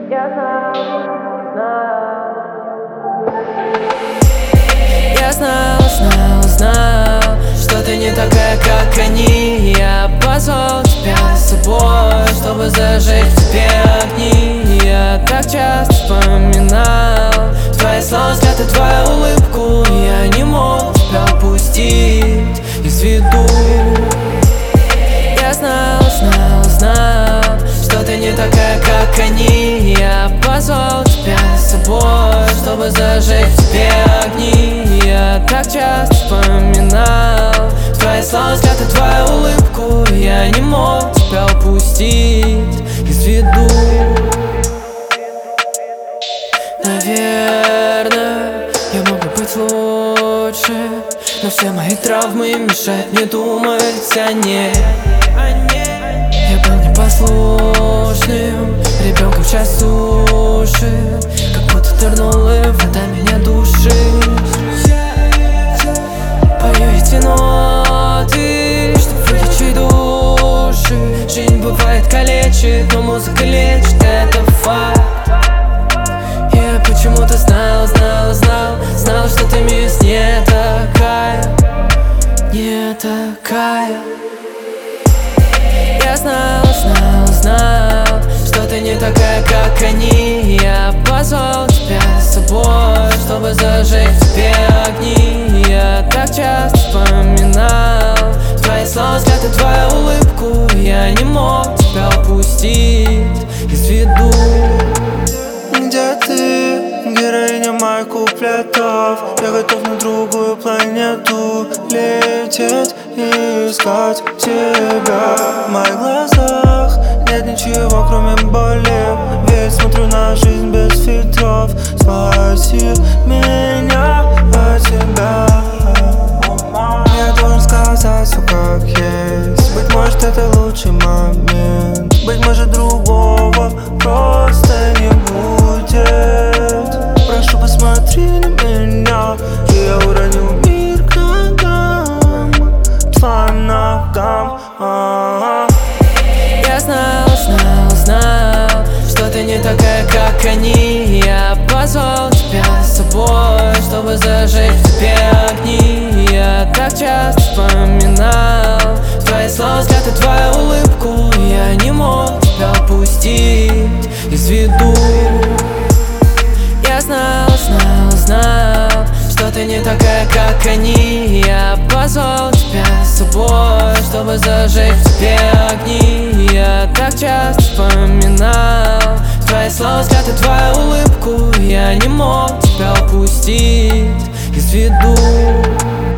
Я знал, что ты не такая, как они. Я позвал тебя с собой, чтобы зажечь в тебе огни. Я так часто вспоминал твои слова, взгляд и твою улыбку. Я не мог тебя упустить из виду. Я знал, что ты не такая, как они. Я позвал тебя с собой, чтобы зажечь в тебе огни. Я так часто вспоминал твои слова, взгляд и твою улыбку. Я не мог тебя упустить из виду. Наверное, я мог бы быть лучше, но все мои травмы мешают мне думать о ней. Я был непослушным ребенком в час суши, как будто нырнула вода меня душит. Пою эти ноты, чтоб вылечить души. Жизнь бывает калечит, но музыка лечит, это факт. Я почему-то знал, что ты мисс не такая, не такая. Я знал, что ты не такая, как они. Я позвал тебя с собой, чтобы зажечь в тебе огни. Я так часто вспоминал твои слова, взгляд и твою улыбку. Я не мог тебя упустить из виду. Где ты, героиня моих куплетов? Я готов на другую планету лететь и искать тебя. В моих глазах нет ничего, кроме боли. Ведь смотрю на жизнь без фильтров. Спроси меня о тебя. Я должен сказать все как есть. Быть может, это лучший момент. Быть может, другого просто не будет. Прошу, посмотри на меня. Я уронил мир к ногам, твоим ногам. Я знал, что ты не такая, как они. Я позвал тебя с собой, чтобы зажечь в тебе огни. Я так часто вспоминал твои слова, взгляд и твою улыбку. Я не мог тебя упустить из виду. Я знал, что ты не такая, как они. Я позвал тебя с собой, чтобы зажечь в тебе огни. Я так часто вспоминал твои слова, взгляд и твою улыбку. Я не мог тебя упустить из виду.